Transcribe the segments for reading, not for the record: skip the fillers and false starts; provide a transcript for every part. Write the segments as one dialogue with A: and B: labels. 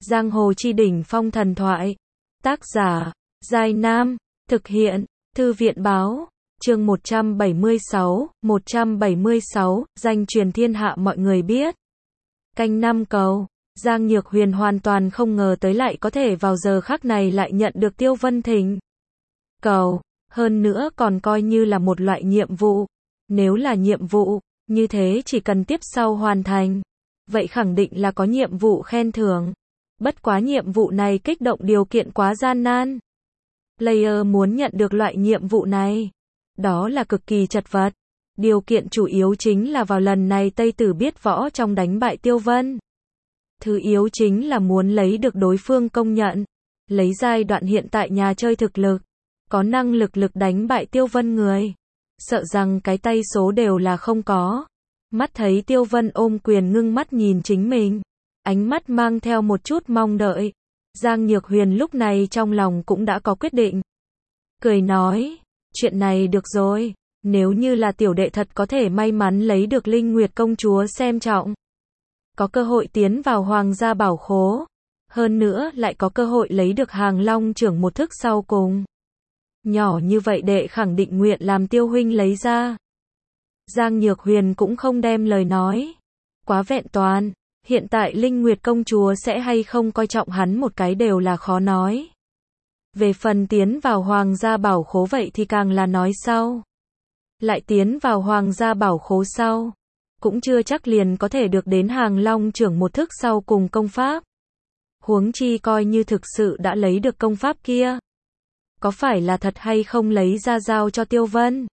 A: Giang hồ chi đỉnh phong thần thoại. Tác giả, Giai Nam. Thực hiện, Thư viện báo. Chương 176, danh truyền thiên hạ mọi người biết. Canh năm cầu. Giang Nhược Huyền hoàn toàn không ngờ tới lại có thể vào giờ khắc này lại nhận được Tiêu Vân thỉnh cầu. Hơn nữa còn coi như là một loại nhiệm vụ. Nếu là nhiệm vụ, như thế chỉ cần tiếp sau hoàn thành. Vậy khẳng định là có nhiệm vụ khen thưởng. Bất quá nhiệm vụ này kích động điều kiện quá gian nan. Player muốn nhận được loại nhiệm vụ này. Đó là cực kỳ chật vật. Điều kiện chủ yếu chính là vào lần này Tây Tử biết võ trong đánh bại Tiêu Vân. Thứ yếu chính là muốn lấy được đối phương công nhận. Lấy giai đoạn hiện tại nhà chơi thực lực. Có năng lực đánh bại Tiêu Vân người. Sợ rằng cái tay số đều là không có. Mắt thấy Tiêu Vân ôm quyền ngưng mắt nhìn chính mình. Ánh mắt mang theo một chút mong đợi. Giang Nhược Huyền lúc này trong lòng cũng đã có quyết định. Cười nói, chuyện này được rồi. Nếu như là tiểu đệ thật có thể may mắn lấy được Linh Nguyệt công chúa xem trọng. Có cơ hội tiến vào hoàng gia bảo khố. Hơn nữa lại có cơ hội lấy được Hàng Long trưởng một thức sau cùng. Nhỏ như vậy đệ khẳng định nguyện làm Tiêu huynh lấy ra. Giang Nhược Huyền cũng không đem lời nói quá vẹn toàn. Hiện tại Linh Nguyệt công chúa sẽ hay không coi trọng hắn một cái đều là khó nói. Về phần tiến vào hoàng gia bảo khố vậy thì càng là nói sau. Lại tiến vào hoàng gia bảo khố sau. Cũng chưa chắc liền có thể được đến Hàng Long trưởng một thức sau cùng công pháp. Huống chi coi như thực sự đã lấy được công pháp kia. Có phải là thật hay không lấy ra giao cho Tiêu Vân?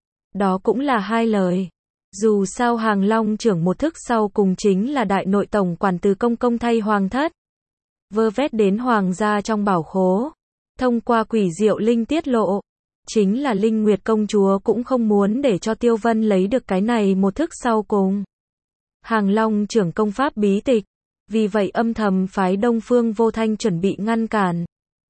A: Đó cũng là hai lời. Dù sao Hàng Long trưởng một thức sau cùng chính là đại nội tổng quản từ công thay hoàng thất. Vơ vét đến hoàng gia trong bảo khố. Thông qua quỷ diệu linh tiết lộ. Chính là Linh Nguyệt công chúa cũng không muốn để cho Tiêu Vân lấy được cái này một thức sau cùng. Hàng Long trưởng công pháp bí tịch. Vì vậy âm thầm phái Đông Phương Vô Thanh chuẩn bị ngăn cản.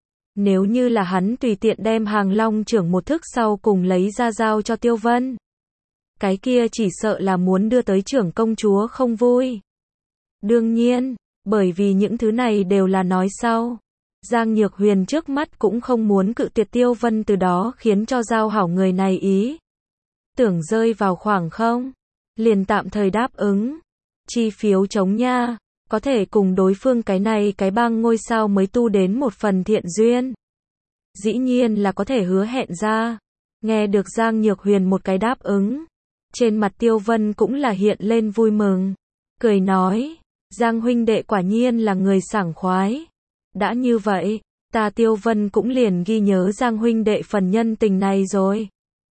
A: Nếu như là hắn tùy tiện đem Hàng Long trưởng một thức sau cùng lấy ra giao cho Tiêu Vân. Cái kia chỉ sợ là muốn đưa tới trưởng công chúa không vui. Đương nhiên, bởi vì những thứ này đều là nói sau. Giang Nhược Huyền trước mắt cũng không muốn cự tuyệt Tiêu Vân, từ đó khiến cho giao hảo người này ý tưởng rơi vào khoảng không. Liền tạm thời đáp ứng. Chi phiếu chống nha. Có thể cùng đối phương cái này cái bang ngôi sao mới tu đến một phần thiện duyên. Dĩ nhiên là có thể hứa hẹn ra. Nghe được Giang Nhược Huyền một cái đáp ứng. Trên mặt Tiêu Vân cũng là hiện lên vui mừng. Cười nói, Giang huynh đệ quả nhiên là người sảng khoái. Đã như vậy, ta Tiêu Vân cũng liền ghi nhớ Giang huynh đệ phần nhân tình này rồi.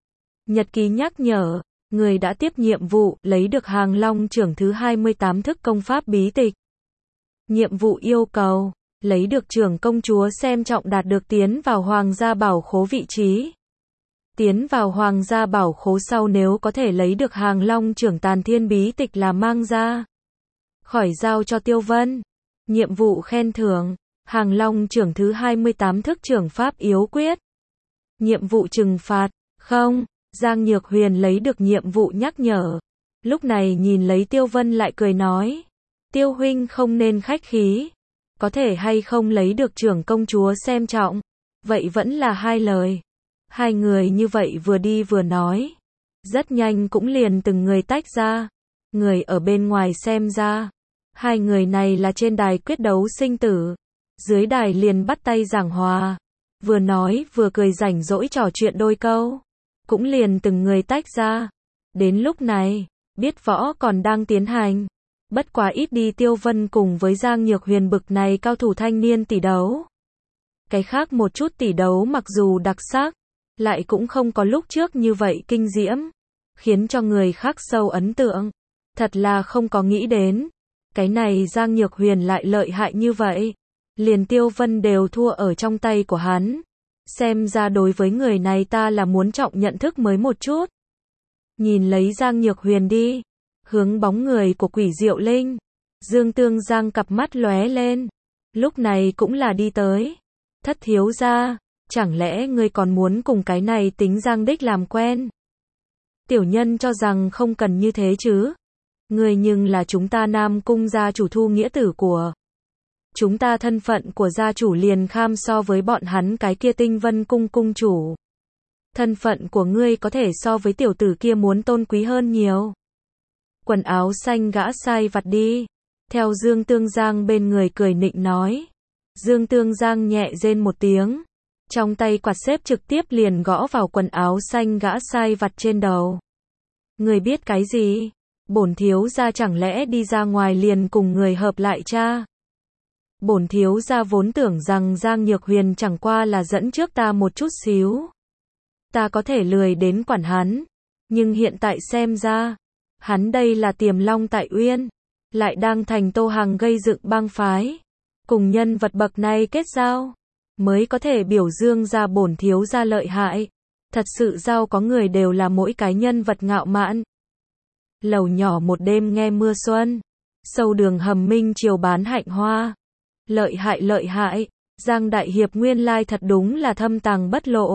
A: Nhật ký nhắc nhở, người đã tiếp nhiệm vụ lấy được Hàng Long trưởng thứ 28 thức công pháp bí tịch. Nhiệm vụ yêu cầu, lấy được trưởng công chúa xem trọng đạt được tiến vào hoàng gia bảo khố vị trí. Tiến vào hoàng gia bảo khố sau nếu có thể lấy được Hàng Long trưởng tàn thiên bí tịch là mang ra. Khỏi giao cho Tiêu Vân. Nhiệm vụ khen thưởng, Hàng Long trưởng thứ 28 thức trưởng pháp yếu quyết. Nhiệm vụ trừng phạt, không, Giang Nhược Huyền lấy được nhiệm vụ nhắc nhở. Lúc này nhìn lấy Tiêu Vân lại cười nói. Tiêu huynh không nên khách khí. Có thể hay không lấy được trưởng công chúa xem trọng. Vậy vẫn là hai lời. Hai người như vậy vừa đi vừa nói. Rất nhanh cũng liền từng người tách ra. Người ở bên ngoài xem ra. Hai người này là trên đài quyết đấu sinh tử. Dưới đài liền bắt tay giảng hòa. Vừa nói vừa cười rảnh rỗi trò chuyện đôi câu. Cũng liền từng người tách ra. Đến lúc này, biết võ còn đang tiến hành. Bất quá ít đi Tiêu Vân cùng với Giang Nhược Huyền bực này cao thủ thanh niên tỷ đấu. Cái khác một chút tỷ đấu mặc dù đặc sắc, lại cũng không có lúc trước như vậy kinh diễm, khiến cho người khác sâu ấn tượng. Thật là không có nghĩ đến, cái này Giang Nhược Huyền lại lợi hại như vậy. Liền Tiêu Vân đều thua ở trong tay của hắn. Xem ra đối với người này ta là muốn trọng nhận thức mới một chút. Nhìn lấy Giang Nhược Huyền đi. Hướng bóng người của quỷ diệu linh. Dương Tương Giang cặp mắt lóe lên. Lúc này cũng là đi tới. Thất thiếu gia, chẳng lẽ ngươi còn muốn cùng cái này tính Giang đích làm quen? Tiểu nhân cho rằng không cần như thế chứ. Ngươi nhưng là chúng ta Nam cung gia chủ thu nghĩa tử của Chúng ta thân phận của gia chủ liền kham so với bọn hắn cái kia Tinh Vân cung cung chủ. Thân phận của ngươi có thể so với tiểu tử kia muốn tôn quý hơn nhiều. Quần áo xanh gã sai vặt đi. Theo Dương Tương Giang bên người cười nịnh nói. Dương Tương Giang nhẹ rên một tiếng. Trong tay quạt xếp trực tiếp liền gõ vào quần áo xanh gã sai vặt trên đầu. Người biết cái gì? Bổn thiếu gia chẳng lẽ đi ra ngoài liền cùng người hợp lại cha? Bổn thiếu gia vốn tưởng rằng Giang Nhược Huyền chẳng qua là dẫn trước ta một chút xíu. Ta có thể lười đến quản hắn. Nhưng hiện tại xem ra, hắn đây là tiềm long tại uyên. Lại đang thành Tô Hằng gây dựng bang phái. Cùng nhân vật bậc này kết giao. Mới có thể biểu dương ra bổn thiếu gia lợi hại. Thật sự giao có người đều là mỗi cái nhân vật ngạo mạn. Lầu nhỏ một đêm nghe mưa xuân. Sâu đường hầm minh chiều bán hạnh hoa. Lợi hại. Giang Đại Hiệp nguyên lai thật đúng là thâm tàng bất lộ.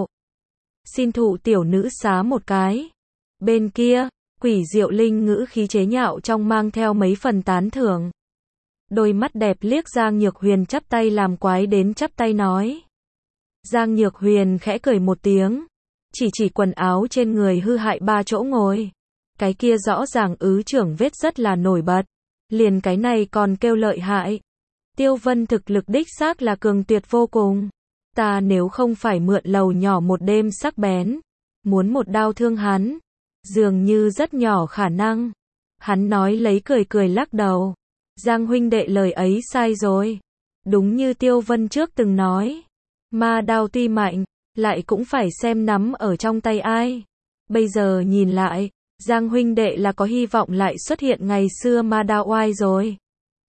A: Xin thụ tiểu nữ xá một cái. Bên kia, Quỷ Diệu Linh ngữ khí chế nhạo trong mang theo mấy phần tán thưởng. Đôi mắt đẹp liếc Giang Nhược Huyền chắp tay làm quái đến chắp tay nói. Giang Nhược Huyền khẽ cười một tiếng. Chỉ quần áo trên người hư hại 3 chỗ ngồi. Cái kia rõ ràng trưởng vết rất là nổi bật. Liền cái này còn kêu lợi hại. Tiêu Vân thực lực đích xác là cường tuyệt vô cùng. Ta nếu không phải mượn lầu nhỏ một đêm sắc bén. Muốn một đao thương hắn. Dường như rất nhỏ khả năng. Hắn nói lấy cười lắc đầu. Giang huynh đệ lời ấy sai rồi. Đúng như Tiêu Vân trước từng nói. Ma đao tuy mạnh, lại cũng phải xem nắm ở trong tay ai. Bây giờ nhìn lại, Giang huynh đệ là có hy vọng lại xuất hiện ngày xưa ma đao oai rồi.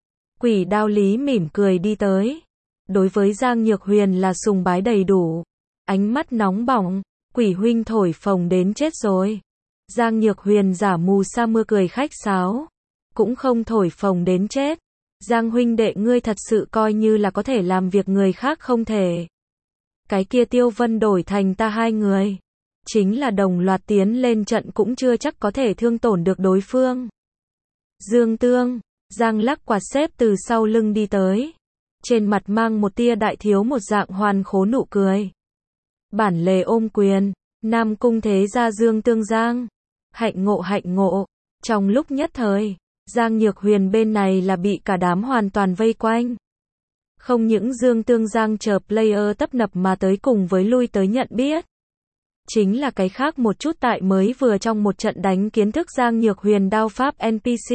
A: Quỷ Đao Lý mỉm cười đi tới. Đối với Giang Nhược Huyền là sùng bái đầy đủ. Ánh mắt nóng bỏng, Quỷ huynh thổi phồng đến chết rồi. Giang Nhược Huyền giả mù sa mưa cười khách sáo. Cũng không thổi phồng đến chết. Giang huynh đệ ngươi thật sự coi như là có thể làm việc người khác không thể. Cái kia Tiêu Vân đổi thành ta hai người. Chính là đồng loạt tiến lên trận cũng chưa chắc có thể thương tổn được đối phương. Dương Tương, Giang lắc quạt xếp từ sau lưng đi tới. Trên mặt mang một tia đại thiếu một dạng hoàn khố nụ cười. Bản lề ôm quyền, Nam Cung thế gia Dương Tương Giang. Hạnh ngộ. Trong lúc nhất thời, Giang Nhược Huyền bên này là bị cả đám hoàn toàn vây quanh. Không những Dương Tương Giang chờ player tấp nập mà tới cùng với lui tới nhận biết. Chính là cái khác một chút tại mới vừa trong một trận đánh kiến thức Giang Nhược Huyền đao pháp NPC.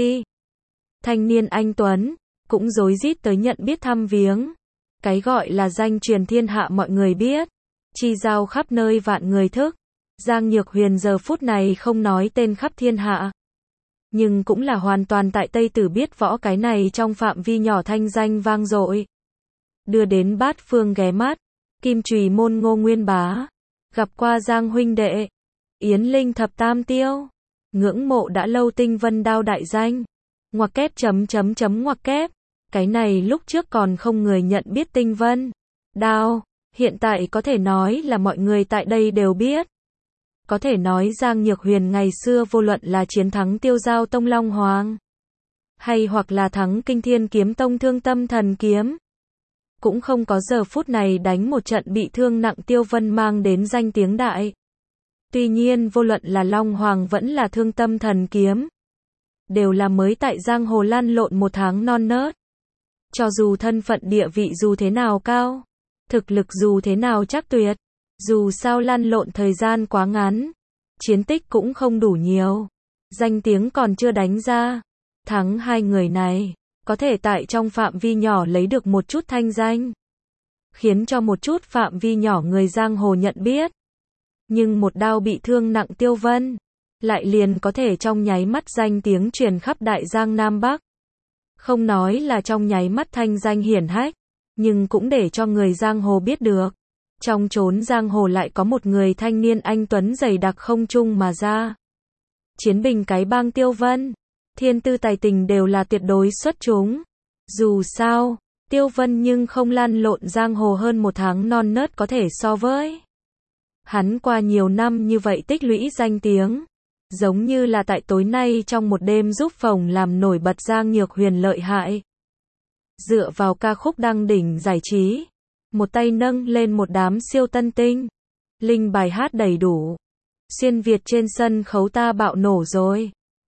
A: Thanh niên anh Tuấn, cũng rối rít tới nhận biết thăm viếng. Cái gọi là danh truyền thiên hạ mọi người biết. Chi giao khắp nơi vạn người thức. Giang Nhược Huyền giờ phút này không nói tên khắp thiên hạ. Nhưng cũng là hoàn toàn tại Tây Tử biết võ cái này trong phạm vi nhỏ thanh danh vang dội. Đưa đến bát phương ghé mắt. Kim Chùy Môn Ngô Nguyên Bá. Gặp qua Giang huynh đệ. Yến Linh thập tam tiêu. Ngưỡng mộ đã lâu Tinh Vân đao đại danh. Ngoặc kép ngoặc kép. Cái này lúc trước còn không người nhận biết Tinh Vân đao. Hiện tại có thể nói là mọi người tại đây đều biết. Có thể nói Giang Nhược Huyền ngày xưa vô luận là chiến thắng Tiêu Giao Tông Long Hoàng. Hay hoặc là thắng Kinh Thiên Kiếm Tông Thương Tâm Thần Kiếm. Cũng không có giờ phút này đánh một trận bị thương nặng Tiêu Vân mang đến danh tiếng đại. Tuy nhiên vô luận là Long Hoàng vẫn là Thương Tâm Thần Kiếm. Đều là mới tại giang hồ lăn lộn một tháng non nớt. Cho dù thân phận địa vị dù thế nào cao. Thực lực dù thế nào chắc tuyệt. Dù sao lăn lộn thời gian quá ngắn. Chiến tích cũng không đủ nhiều. Danh tiếng còn chưa đánh ra. Thắng hai người này. Có thể tại trong phạm vi nhỏ lấy được một chút thanh danh. Khiến cho một chút phạm vi nhỏ người giang hồ nhận biết. Nhưng một đao bị thương nặng Tiêu Vân. Lại liền có thể trong nháy mắt danh tiếng truyền khắp đại giang Nam Bắc. Không nói là trong nháy mắt thanh danh hiển hách. Nhưng cũng để cho người giang hồ biết được. Trong chốn giang hồ lại có một người thanh niên anh tuấn dày đặc không chung mà ra. Chiến bình cái bang Tiêu Vân. Thiên tư tài tình đều là tuyệt đối xuất chúng. Dù sao, Tiêu Vân nhưng không lăn lộn giang hồ hơn một tháng non nớt có thể so với. Hắn qua nhiều năm như vậy tích lũy danh tiếng. Giống như là tại tối nay trong một đêm giúp phòng làm nổi bật Giang Nhược Huyền lợi hại. Dựa vào ca khúc đăng đỉnh giải trí, một tay nâng lên một đám siêu tân tinh. Linh bài hát đầy đủ. Xuyên Việt trên sân khấu ta bạo nổ rồi.